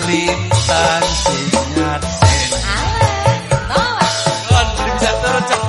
lintang sinyat sen. Kon bisa turun cek.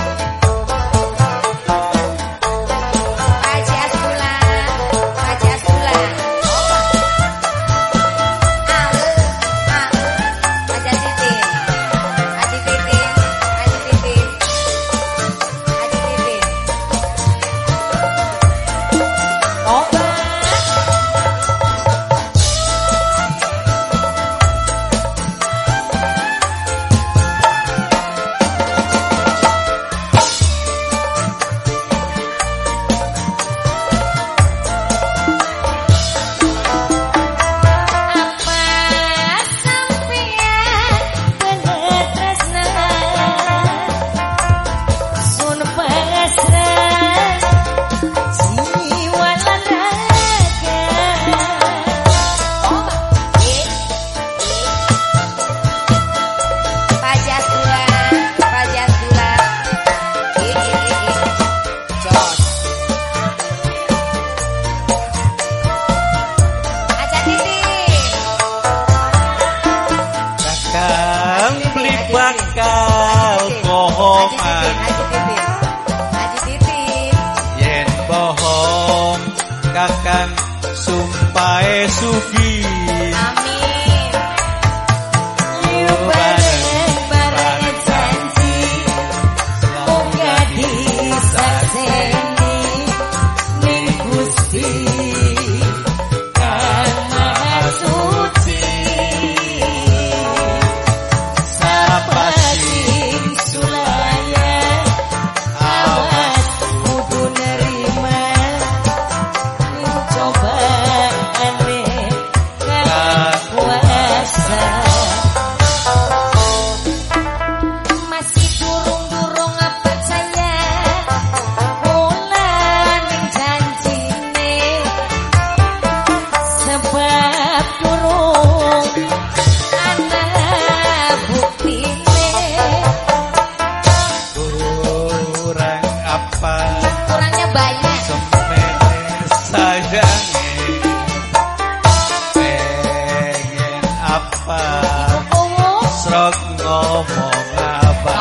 Bakal bohongan yen bohong kakang sumpahe sugi. Amin. Ayo bareng janji moga disakseni ning Gusti Kang Maha Suci. Kurangnya banyak. Sayangnya pengen apa? Srok ngomong apa?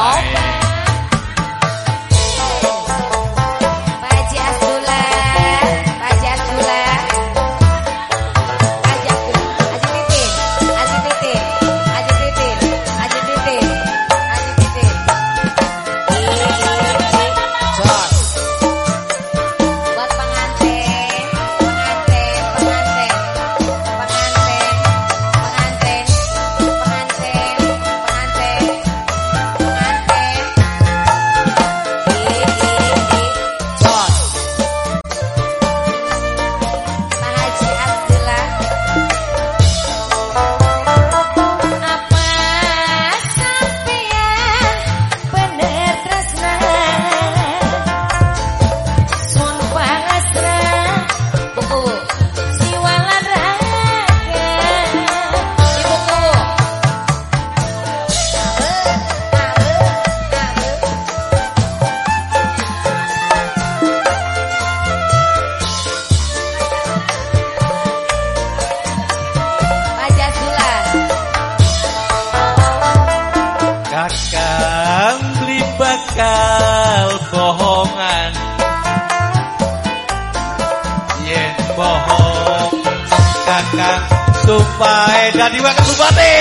Kakang beli bakal bohongan yen bohong kakang sumpahe dadi wakil bupati.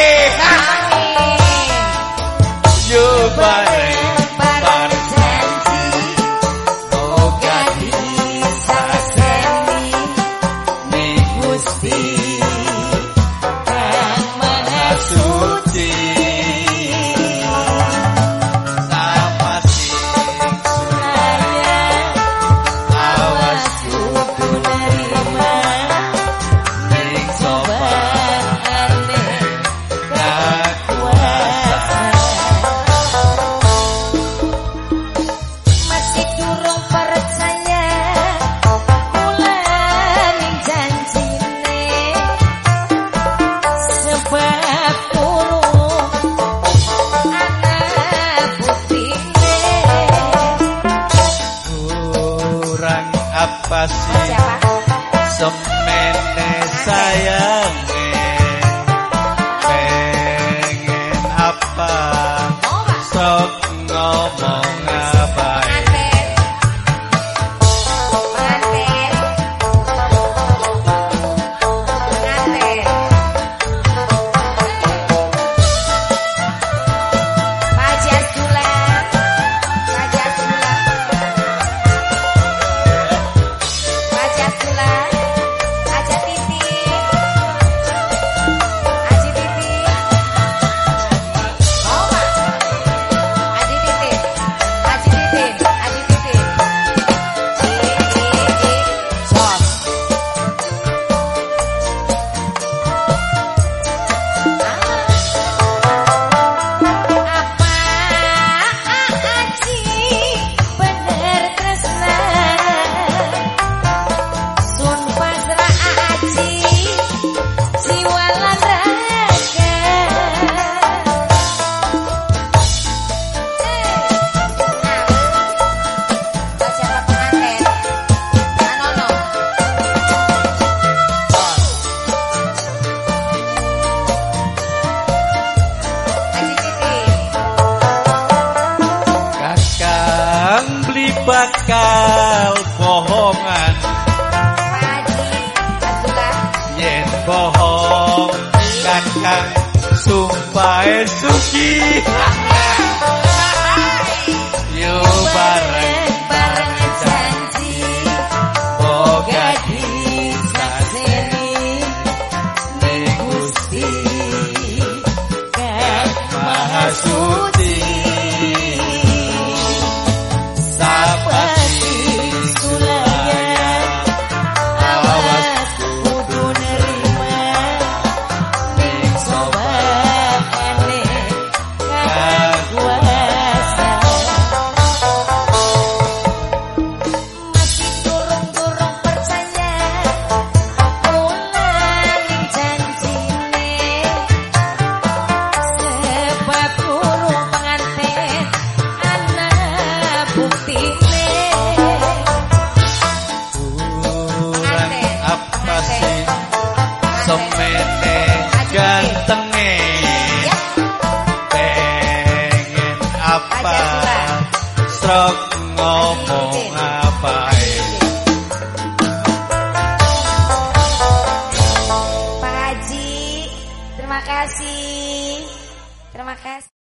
Yo bareng janji moga disakseni ning Gusti Kang Maha Suci. bakal bohongan yen bohong kakang sumpah suci yo bareng janji boga disakseni ning Gusti Kang Maha Suci sapati sulaya awas kudu nerima ning sobane kakuasa masih durung percaya ning janjine sebab durung pengantin ana buktine kurang apa sih semene gantenge pengen apa srok ngomong apa Pak Haji, terima kasih.